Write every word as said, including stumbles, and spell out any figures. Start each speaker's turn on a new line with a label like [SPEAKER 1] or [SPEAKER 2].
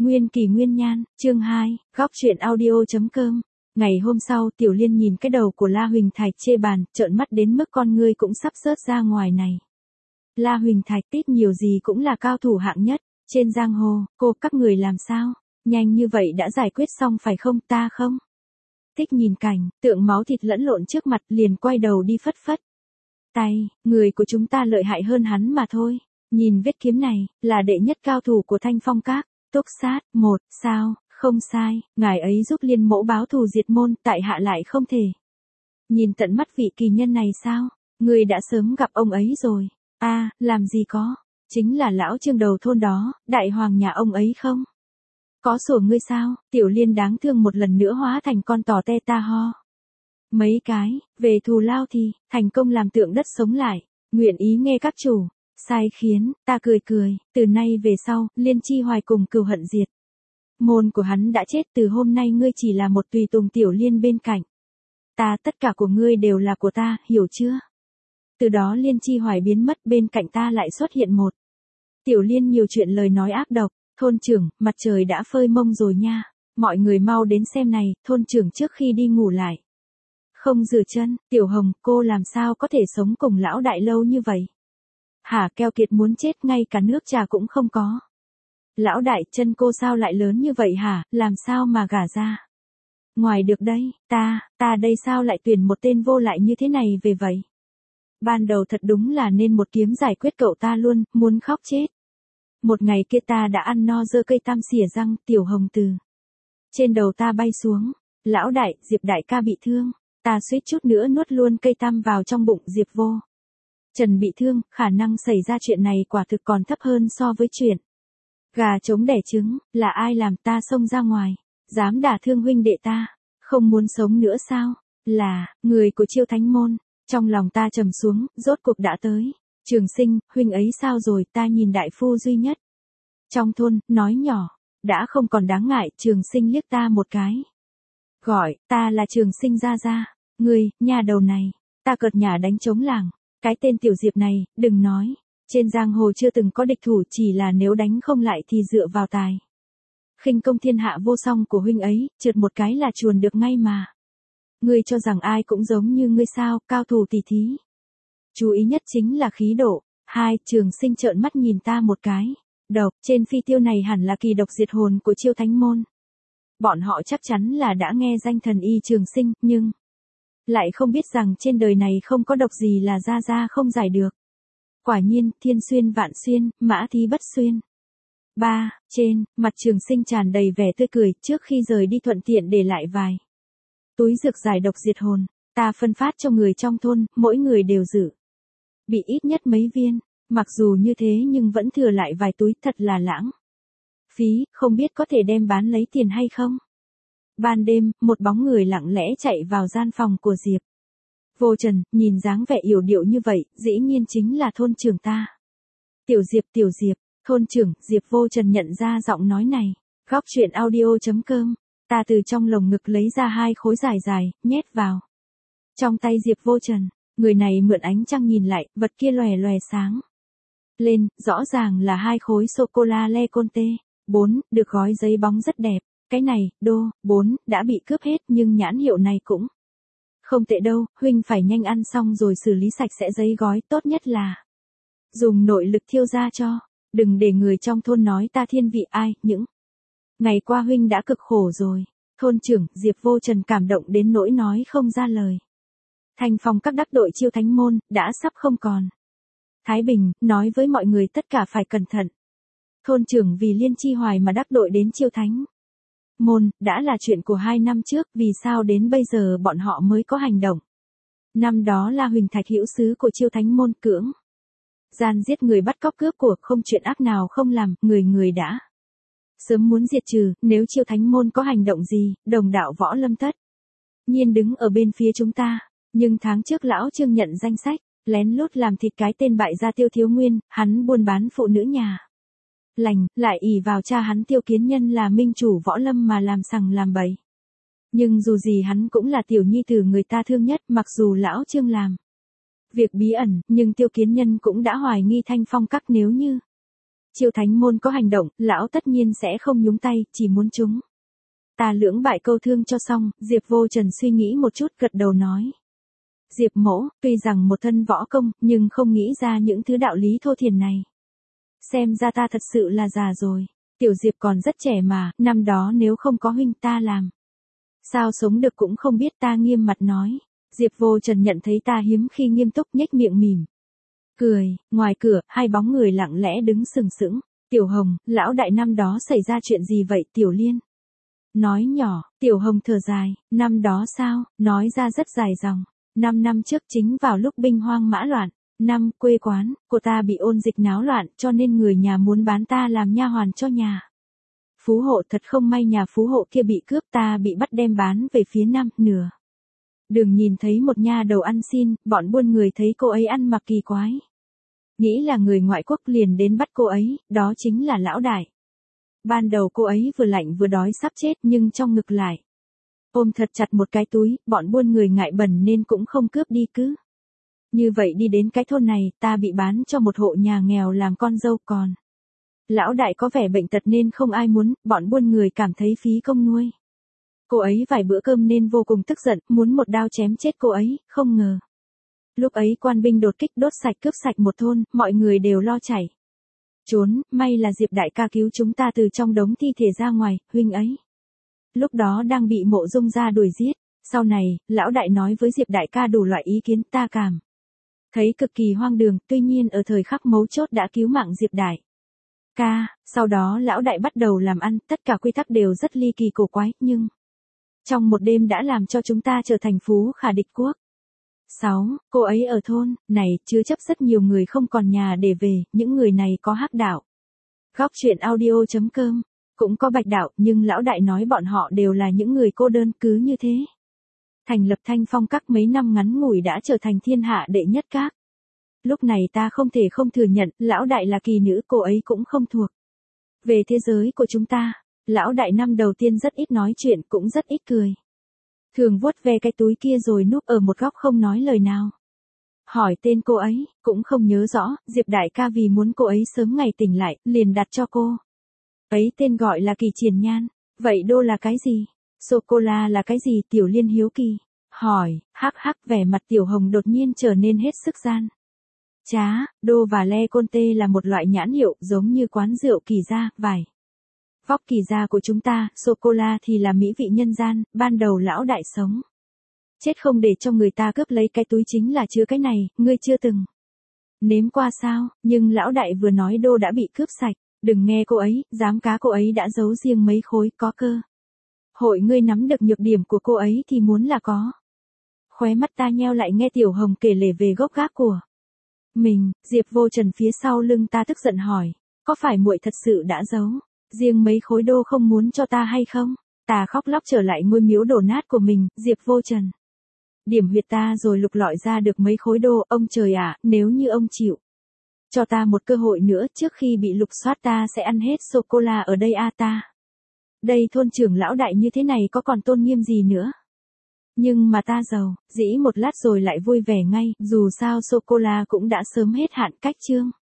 [SPEAKER 1] Nguyên kỳ nguyên nhan, chương hai, góc truyện audio.com. Ngày hôm sau, Tiểu Liên nhìn cái đầu của La Huỳnh Thạch chê bàn, trợn mắt đến mức con ngươi cũng sắp rớt ra ngoài này. La Huỳnh Thạch ít nhiều gì cũng là cao thủ hạng nhất, trên giang hồ, cô các người làm sao? Nhanh như vậy đã giải quyết xong phải không, ta không? Tích nhìn cảnh, tượng máu thịt lẫn lộn trước mặt liền quay đầu đi phất phất tay, người của chúng ta lợi hại hơn hắn mà thôi. Nhìn vết kiếm này, là đệ nhất cao thủ của Thanh Phong Các, túc sát, một, sao, không sai, ngài ấy giúp Liên mẫu báo thù diệt môn, tại hạ lại không thể. Nhìn tận mắt vị kỳ nhân này sao, người đã sớm gặp ông ấy rồi, a à, làm gì có, chính là lão Trương đầu thôn đó, đại hoàng nhà ông ấy không? Có sổ ngươi sao, Tiểu Liên đáng thương một lần nữa hóa thành con tò te ta ho. Mấy cái, về thù lao thì, thành công làm tượng đất sống lại, nguyện ý nghe các chủ. Sai khiến, ta cười cười, từ nay về sau, Liên Chi Hoài cùng cừu hận diệt. Môn của hắn đã chết, từ hôm nay ngươi chỉ là một tùy tùng Tiểu Liên bên cạnh. Ta tất cả của ngươi đều là của ta, hiểu chưa? Từ đó Liên Chi Hoài biến mất, bên cạnh ta lại xuất hiện một. Tiểu Liên nhiều chuyện lời nói ác độc, thôn trưởng, mặt trời đã phơi mông rồi nha, mọi người mau đến xem này, thôn trưởng trước khi đi ngủ lại. Không rửa chân, Tiểu Hồng, cô làm sao có thể sống cùng lão đại lâu như vậy? Hả, keo kiệt muốn chết, ngay cả nước trà cũng không có. Lão đại, chân cô sao lại lớn như vậy hả, làm sao mà gả ra? Ngoài được đây, ta, ta đây sao lại tuyển một tên vô lại như thế này về vậy? Ban đầu thật đúng là nên một kiếm giải quyết cậu ta luôn, muốn khóc chết. Một ngày kia ta đã ăn no dơ cây tam xỉa răng, Tiểu Hồng từ trên đầu ta bay xuống. Lão đại, Diệp đại ca bị thương, ta suýt chút nữa nuốt luôn cây tam vào trong bụng Diệp vô. Trần bị thương, khả năng xảy ra chuyện này quả thực còn thấp hơn so với chuyện gà trống đẻ trứng, là ai làm, ta xông ra ngoài, dám đả thương huynh đệ ta, không muốn sống nữa sao? Là, người của Chiêu Thánh môn. Trong lòng ta trầm xuống, rốt cuộc đã tới. Trường Sinh, huynh ấy sao rồi, ta nhìn đại phu duy nhất trong thôn, nói nhỏ, đã không còn đáng ngại. Trường Sinh liếc ta một cái, gọi, ta là Trường Sinh gia gia. Ngươi, nhà đầu này, ta cợt nhả đánh trống làng. Cái tên Tiểu Diệp này, đừng nói, trên giang hồ chưa từng có địch thủ, chỉ là nếu đánh không lại thì dựa vào tài khinh công thiên hạ vô song của huynh ấy, trượt một cái là chuồn được ngay mà. Ngươi cho rằng ai cũng giống như ngươi sao, cao thủ tỷ thí. Chú ý nhất chính là khí độ. Hai, Trường Sinh trợn mắt nhìn ta một cái. Độc, trên phi tiêu này hẳn là kỳ độc diệt hồn của Chiêu Thánh môn. Bọn họ chắc chắn là đã nghe danh thần y Trường Sinh, nhưng lại không biết rằng trên đời này không có độc gì là ra ra không giải được. Quả nhiên, thiên xuyên vạn xuyên, mã thí bất xuyên. Ba, trên, mặt Trường Sinh tràn đầy vẻ tươi cười, trước khi rời đi thuận tiện để lại vài túi dược giải độc diệt hồn, ta phân phát cho người trong thôn, mỗi người đều giữ bị ít nhất mấy viên, mặc dù như thế nhưng vẫn thừa lại vài túi, thật là lãng phí, không biết có thể đem bán lấy tiền hay không. Ban đêm, một bóng người lặng lẽ chạy vào gian phòng của Diệp Vô Trần, nhìn dáng vẻ yểu điệu như vậy, dĩ nhiên chính là thôn trưởng ta. Tiểu Diệp, Tiểu Diệp, thôn trưởng. Diệp Vô Trần nhận ra giọng nói này. Góc truyện audio.com. Ta từ trong lồng ngực lấy ra hai khối dài dài, nhét vào trong tay Diệp Vô Trần. Người này mượn ánh trăng nhìn lại, vật kia lòe lòe sáng lên, rõ ràng là hai khối sô-cô-la Le Conte. Bốn, được gói giấy bóng rất đẹp. Cái này, đô, bốn, đã bị cướp hết, nhưng nhãn hiệu này cũng không tệ đâu, huynh phải nhanh ăn xong rồi xử lý sạch sẽ giấy gói, tốt nhất là dùng nội lực thiêu ra cho, đừng để người trong thôn nói ta thiên vị ai, những ngày qua huynh đã cực khổ rồi. Thôn trưởng. Diệp Vô Trần cảm động đến nỗi nói không ra lời. Thanh Phong Các đắc đội Chiêu Thánh môn, đã sắp không còn thái bình, nói với mọi người tất cả phải cẩn thận. Thôn trưởng vì Liên Chi Hoài mà đắc đội đến Chiêu Thánh môn, đã là chuyện của hai năm trước, vì sao đến bây giờ bọn họ mới có hành động. Năm đó là Huỳnh Thạch hữu sứ của Chiêu Thánh môn cưỡng gian giết người, bắt cóc cướp của, không chuyện ác nào không làm, người người đã sớm muốn diệt trừ. Nếu Chiêu Thánh môn có hành động gì, đồng đạo Võ Lâm tất nhiên đứng ở bên phía chúng ta. Nhưng tháng trước lão Trương nhận danh sách, lén lút làm thịt cái tên bại gia Tiêu Thiếu Nguyên, hắn buôn bán phụ nữ nhà lành, lại ỷ vào cha hắn Tiêu Kiến Nhân là minh chủ Võ Lâm mà làm sằng làm bậy. Nhưng dù gì hắn cũng là tiểu nhi tử người ta thương nhất, mặc dù lão Trương làm việc bí ẩn, nhưng Tiêu Kiến Nhân cũng đã hoài nghi Thanh Phong Các, nếu như Chiêu thánh môn có hành động, lão tất nhiên sẽ không nhúng tay, chỉ muốn chúng ta lưỡng bại câu thương cho xong. Diệp Vô Trần suy nghĩ một chút gật đầu nói. Diệp mỗ, tuy rằng một thân võ công, nhưng không nghĩ ra những thứ đạo lý thô thiển này. Xem ra ta thật sự là già rồi. Tiểu Diệp còn rất trẻ mà, năm đó nếu không có huynh ta làm. Sao sống được cũng không biết. Ta nghiêm mặt nói. Diệp Vô Trần nhận thấy ta hiếm khi nghiêm túc, nhếch miệng mỉm cười. Ngoài cửa, hai bóng người lặng lẽ đứng sừng sững. Tiểu Hồng, lão đại năm đó xảy ra chuyện gì vậy? Tiểu Liên nói nhỏ. Tiểu Hồng thở dài. Năm đó sao? Nói ra rất dài dòng. Năm năm trước chính vào lúc binh hoang mã loạn. Năm quê quán của ta bị ôn dịch náo loạn, cho nên người nhà muốn bán ta làm nha hoàn cho nhà phú hộ. Thật không may nhà phú hộ kia bị cướp, ta bị bắt đem bán về phía Nam. Nửa đường nhìn thấy một nha đầu ăn xin, bọn buôn người thấy cô ấy ăn mặc kỳ quái, nghĩ là người ngoại quốc liền đến bắt cô ấy. Đó chính là lão đại. Ban đầu cô ấy vừa lạnh vừa đói sắp chết, nhưng trong ngực lại ôm thật chặt một cái túi. Bọn buôn người ngại bẩn nên cũng không cướp đi, cứ như vậy đi đến cái thôn này. Ta bị bán cho một hộ nhà nghèo làm con dâu. Còn lão đại có vẻ bệnh tật nên không ai muốn, bọn buôn người cảm thấy phí công nuôi cô ấy vài bữa cơm nên vô cùng tức giận, muốn một đao chém chết cô ấy. Không ngờ lúc ấy quan binh đột kích, đốt sạch cướp sạch một thôn, mọi người đều lo chạy trốn. May là Diệp đại ca cứu chúng ta từ trong đống thi thể ra ngoài. Huynh ấy lúc đó đang bị Mộ Dung gia đuổi giết. Sau này, lão đại nói với Diệp đại ca đủ loại ý kiến, ta cảm thấy cực kỳ hoang đường, tuy nhiên ở thời khắc mấu chốt đã cứu mạng Diệp đại ca. Sau đó lão đại bắt đầu làm ăn, tất cả quy tắc đều rất ly kỳ cổ quái, nhưng trong một đêm đã làm cho chúng ta trở thành phú khả địch quốc. sáu. Cô ấy ở thôn này chứa chấp rất nhiều người không còn nhà để về, những người này có hắc đạo. Góc truyện audio chấm com cũng có bạch đạo, nhưng lão đại nói bọn họ đều là những người cô đơn. Cứ như thế, thành lập Thanh Phong Các mấy năm ngắn ngủi đã trở thành thiên hạ đệ nhất các. Lúc này ta không thể không thừa nhận, lão đại là kỳ nữ, cô ấy cũng không thuộc về thế giới của chúng ta. Lão đại năm đầu tiên rất ít nói chuyện, cũng rất ít cười. Thường vuốt ve cái túi kia rồi núp ở một góc không nói lời nào. Hỏi tên cô ấy, cũng không nhớ rõ. Diệp đại ca vì muốn cô ấy sớm ngày tỉnh lại, liền đặt cho cô ấy tên gọi là Kỳ Triển Nhan. Vậy đô là cái gì? Sô-cô-la là cái gì? Tiểu Liên hiếu kỳ hỏi. Hắc hắc, vẻ mặt Tiểu Hồng đột nhiên trở nên hết sức gian trá. Đô và Le Conte là một loại nhãn hiệu, giống như quán rượu Kỳ gia, vải vóc Kỳ gia của chúng ta. Sô-cô-la thì là mỹ vị nhân gian. Ban đầu lão đại sống chết không để cho người ta cướp lấy cái túi chính là chứa cái này. Ngươi chưa từng nếm qua sao? Nhưng lão đại vừa nói đô đã bị cướp sạch. Đừng nghe cô ấy, dám cá cô ấy đã giấu riêng mấy khối, có cơ hội ngươi nắm được nhược điểm của cô ấy thì muốn là có. Khóe mắt ta nheo lại nghe Tiểu Hồng kể lể về gốc gác của mình. Diệp Vô Trần phía sau lưng ta tức giận hỏi. Có phải muội thật sự đã giấu riêng mấy khối đô không muốn cho ta hay không? Ta khóc lóc trở lại ngôi miếu đổ nát của mình. Diệp Vô Trần điểm huyệt ta rồi lục lọi ra được mấy khối đô. Ông trời ạ, nếu như ông chịu cho ta một cơ hội nữa, trước khi bị lục soát ta sẽ ăn hết sô-cô-la ở đây a. Ta đây thôn trưởng lão đại như thế này có còn tôn nghiêm gì nữa? Nhưng mà ta giàu dĩ một lát rồi lại vui vẻ ngay, dù sao sô-cô-la cũng đã sớm hết hạn cách chương.